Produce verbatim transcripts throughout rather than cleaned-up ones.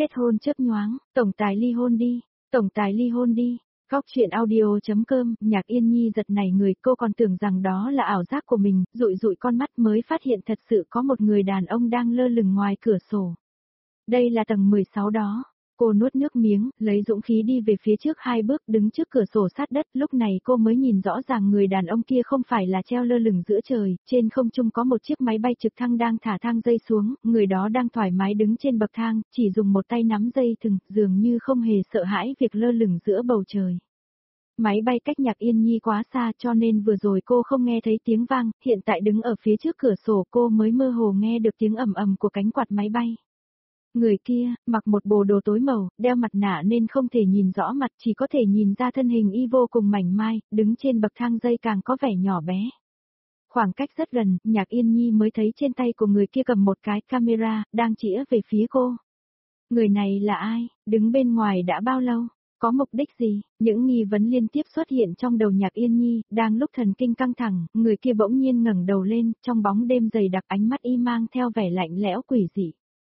Kết hôn chớp nhoáng, tổng tài ly hôn đi, tổng tài ly hôn đi. Góc chuyện audio.com, Nhạc Yên Nhi giật nảy người, cô còn tưởng rằng đó là ảo giác của mình, dụi dụi con mắt mới phát hiện thật sự có một người đàn ông đang lơ lửng ngoài cửa sổ. Đây là tầng mười sáu đó. Cô nuốt nước miếng, lấy dũng khí đi về phía trước hai bước, đứng trước cửa sổ sát đất, lúc này cô mới nhìn rõ ràng người đàn ông kia không phải là treo lơ lửng giữa trời, trên không trung có một chiếc máy bay trực thăng đang thả thang dây xuống, người đó đang thoải mái đứng trên bậc thang, chỉ dùng một tay nắm dây thừng, dường như không hề sợ hãi việc lơ lửng giữa bầu trời. Máy bay cách Nhạc Yên Nhi quá xa cho nên vừa rồi cô không nghe thấy tiếng vang, hiện tại đứng ở phía trước cửa sổ cô mới mơ hồ nghe được tiếng ầm ầm của cánh quạt máy bay. Người kia, mặc một bộ đồ tối màu, đeo mặt nạ nên không thể nhìn rõ mặt, chỉ có thể nhìn ra thân hình y vô cùng mảnh mai, đứng trên bậc thang dây càng có vẻ nhỏ bé. Khoảng cách rất gần, Nhạc Yên Nhi mới thấy trên tay của người kia cầm một cái camera, đang chĩa về phía cô. Người này là ai, đứng bên ngoài đã bao lâu, có mục đích gì, những nghi vấn liên tiếp xuất hiện trong đầu Nhạc Yên Nhi, đang lúc thần kinh căng thẳng, người kia bỗng nhiên ngẩng đầu lên, trong bóng đêm dày đặc ánh mắt y mang theo vẻ lạnh lẽo quỷ dị.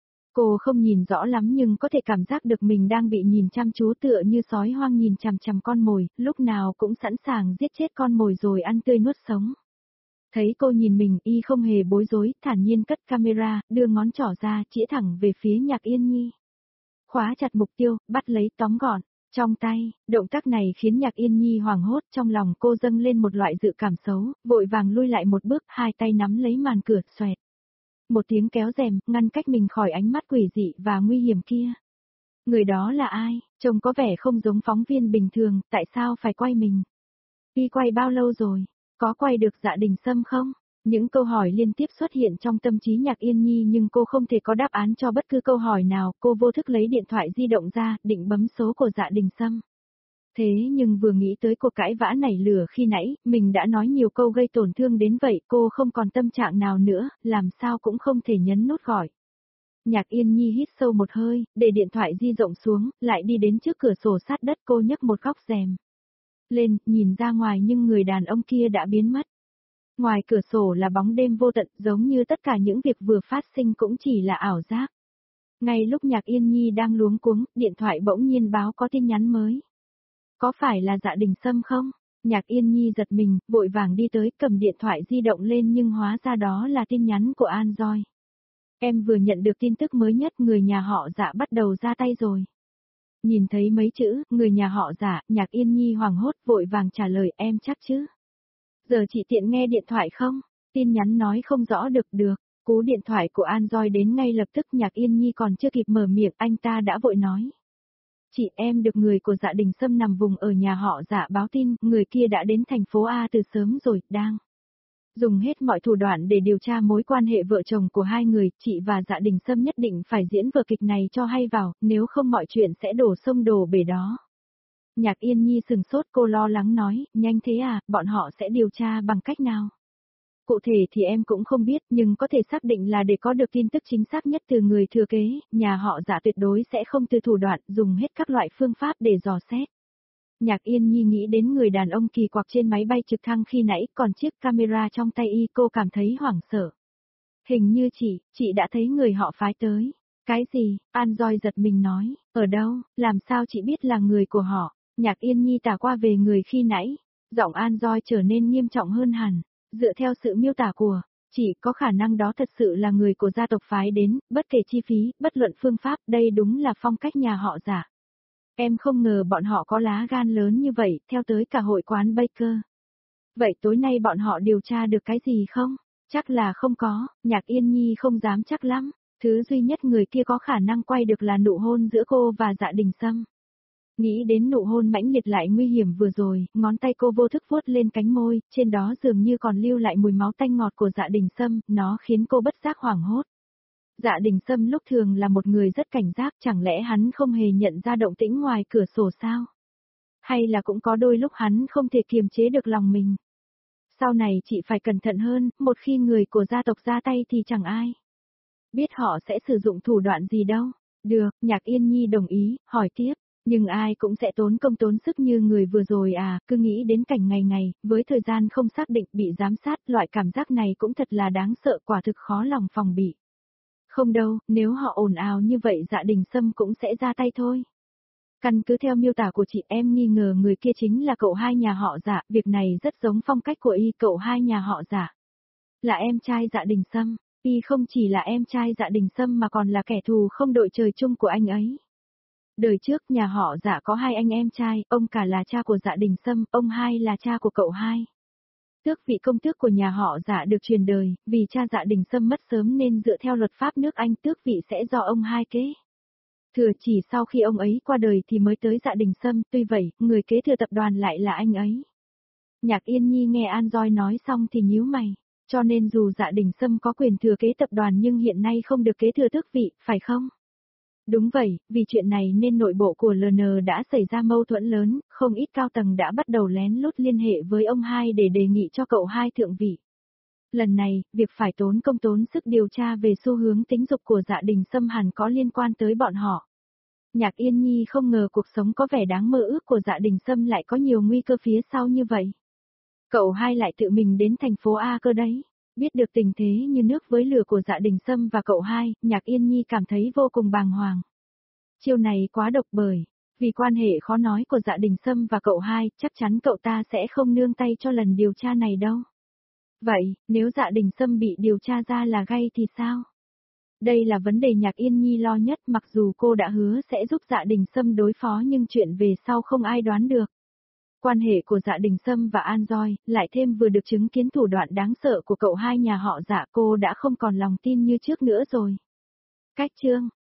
Cô không nhìn rõ lắm nhưng có thể cảm giác được mình đang bị nhìn chăm chú tựa như sói hoang nhìn chằm chằm con mồi, lúc nào cũng sẵn sàng giết chết con mồi rồi ăn tươi nuốt sống. Thấy cô nhìn mình, y không hề bối rối, thản nhiên cất camera, đưa ngón trỏ ra, chĩa thẳng về phía Nhạc Yên Nhi. Khóa chặt mục tiêu, bắt lấy tóm gọn, trong tay, động tác này khiến Nhạc Yên Nhi hoảng hốt, trong lòng cô dâng lên một loại dự cảm xấu, vội vàng lui lại một bước, hai tay nắm lấy màn cửa, xoẹt. Một tiếng kéo rèm, ngăn cách mình khỏi ánh mắt quỷ dị và nguy hiểm kia. Người đó là ai, trông có vẻ không giống phóng viên bình thường, tại sao phải quay mình? Y quay bao lâu rồi? Có quay được Dạ Đình Sâm không? Những câu hỏi liên tiếp xuất hiện trong tâm trí Nhạc Yên Nhi nhưng cô không thể có đáp án cho bất cứ câu hỏi nào, cô vô thức lấy điện thoại di động ra, định bấm số của Dạ Đình Sâm. Thế nhưng vừa nghĩ tới cuộc cãi vã nảy lửa khi nãy, mình đã nói nhiều câu gây tổn thương đến vậy, cô không còn tâm trạng nào nữa, làm sao cũng không thể nhấn nút gọi. Nhạc Yên Nhi hít sâu một hơi, để điện thoại di động xuống, lại đi đến trước cửa sổ sát đất, cô nhấc một góc rèm lên, nhìn ra ngoài nhưng người đàn ông kia đã biến mất. Ngoài cửa sổ là bóng đêm vô tận, giống như tất cả những việc vừa phát sinh cũng chỉ là ảo giác. Ngay lúc Nhạc Yên Nhi đang luống cuống, điện thoại bỗng nhiên báo có tin nhắn mới. Có phải là Dạ Đình Sâm không? Nhạc Yên Nhi giật mình, vội vàng đi tới, cầm điện thoại di động lên nhưng hóa ra đó là tin nhắn của An Doi. Em vừa nhận được tin tức mới nhất, người nhà họ Dạ bắt đầu ra tay rồi. Nhìn thấy mấy chữ, người nhà họ Dạ, Nhạc Yên Nhi hoảng hốt, vội vàng trả lời, em chắc chứ? Giờ chị tiện nghe điện thoại không? Tin nhắn nói không rõ được được. Cú điện thoại của An Doi đến ngay lập tức, Nhạc Yên Nhi còn chưa kịp mở miệng, anh ta đã vội nói. Chị em được người của Dạ Đình Sâm nằm vùng ở nhà họ Dạ báo tin, người kia đã đến thành phố A từ sớm rồi, đang dùng hết mọi thủ đoạn để điều tra mối quan hệ vợ chồng của hai người, chị và Dạ Đình Sâm nhất định phải diễn vở kịch này cho hay vào, nếu không mọi chuyện sẽ đổ sông đổ bể đó. Nhạc Yên Nhi sừng sốt, cô lo lắng nói, nhanh thế à, bọn họ sẽ điều tra bằng cách nào? Cụ thể thì em cũng không biết, nhưng có thể xác định là để có được tin tức chính xác nhất từ người thừa kế, nhà họ Dạ tuyệt đối sẽ không từ thủ đoạn, dùng hết các loại phương pháp để dò xét. Nhạc Yên Nhi nghĩ đến người đàn ông kỳ quặc trên máy bay trực thăng khi nãy, còn chiếc camera trong tay y, cô cảm thấy hoảng sợ. Hình như chị, chị đã thấy người họ phái tới. Cái gì? An Doi giật mình nói, ở đâu, làm sao chị biết là người của họ? Nhạc Yên Nhi tả qua về người khi nãy, giọng An Doi trở nên nghiêm trọng hơn hẳn. Dựa theo sự miêu tả của, chỉ có khả năng đó thật sự là người của gia tộc phái đến, bất kể chi phí, bất luận phương pháp, đây đúng là phong cách nhà họ Dạ. Em không ngờ bọn họ có lá gan lớn như vậy, theo tới cả hội quán Baker. Vậy tối nay bọn họ điều tra được cái gì không? Chắc là không có, Nhạc Yên Nhi không dám chắc lắm, thứ duy nhất người kia có khả năng quay được là nụ hôn giữa cô và Dạ Đình Sâm. Nghĩ đến nụ hôn mãnh liệt lại nguy hiểm vừa rồi, ngón tay cô vô thức vuốt lên cánh môi, trên đó dường như còn lưu lại mùi máu tanh ngọt của Dạ Đình Sâm, nó khiến cô bất giác hoảng hốt. Dạ Đình Sâm lúc thường là một người rất cảnh giác, chẳng lẽ hắn không hề nhận ra động tĩnh ngoài cửa sổ sao? Hay là cũng có đôi lúc hắn không thể kiềm chế được lòng mình? Sau này chị phải cẩn thận hơn, một khi người của gia tộc ra tay thì chẳng ai biết họ sẽ sử dụng thủ đoạn gì đâu. Được, Nhạc Yên Nhi đồng ý, hỏi tiếp. Nhưng ai cũng sẽ tốn công tốn sức như người vừa rồi à, cứ nghĩ đến cảnh ngày ngày, với thời gian không xác định bị giám sát, loại cảm giác này cũng thật là đáng sợ, quả thực khó lòng phòng bị. Không đâu, nếu họ ồn ào như vậy Dạ Đình Sâm cũng sẽ ra tay thôi. Căn cứ theo miêu tả của chị em nghi ngờ người kia chính là cậu hai nhà họ Dạ, việc này rất giống phong cách của y, cậu hai nhà họ Dạ. Là em trai Dạ Đình Sâm, y không chỉ là em trai Dạ Đình Sâm mà còn là kẻ thù không đội trời chung của anh ấy. Đời trước nhà họ Dạ có hai anh em trai, ông cả là cha của Dạ Đình Sâm, ông hai là cha của cậu hai. Tước vị công tước của nhà họ Dạ được truyền đời, vì cha Dạ Đình Sâm mất sớm nên dựa theo luật pháp nước Anh tước vị sẽ do ông hai kế. Thừa chỉ sau khi ông ấy qua đời thì mới tới Dạ Đình Sâm, tuy vậy, người kế thừa tập đoàn lại là anh ấy. Nhạc Yên Nhi nghe An Doi nói xong thì nhíu mày, cho nên dù Dạ Đình Sâm có quyền thừa kế tập đoàn nhưng hiện nay không được kế thừa tước vị, phải không? Đúng vậy, vì chuyện này nên nội bộ của lờ en đã xảy ra mâu thuẫn lớn, không ít cao tầng đã bắt đầu lén lút liên hệ với ông hai để đề nghị cho cậu hai thượng vị. Lần này, việc phải tốn công tốn sức điều tra về xu hướng tính dục của Dạ Đình Sâm hẳn có liên quan tới bọn họ. Nhạc Yên Nhi không ngờ cuộc sống có vẻ đáng mơ ước của Dạ Đình Sâm lại có nhiều nguy cơ phía sau như vậy. Cậu hai lại tự mình đến thành phố A cơ đấy. Biết được tình thế như nước với lửa của Dạ Đình Sâm và cậu hai, Nhạc Yên Nhi cảm thấy vô cùng bàng hoàng. Chiêu này quá độc bởi, vì quan hệ khó nói của Dạ Đình Sâm và cậu hai, chắc chắn cậu ta sẽ không nương tay cho lần điều tra này đâu. Vậy, nếu Dạ Đình Sâm bị điều tra ra là gay thì sao? Đây là vấn đề Nhạc Yên Nhi lo nhất, mặc dù cô đã hứa sẽ giúp Dạ Đình Sâm đối phó nhưng chuyện về sau không ai đoán được. Quan hệ của Dạ Đình Sâm và An Doi, lại thêm vừa được chứng kiến thủ đoạn đáng sợ của cậu hai nhà họ Dạ, cô đã không còn lòng tin như trước nữa rồi. Cách chương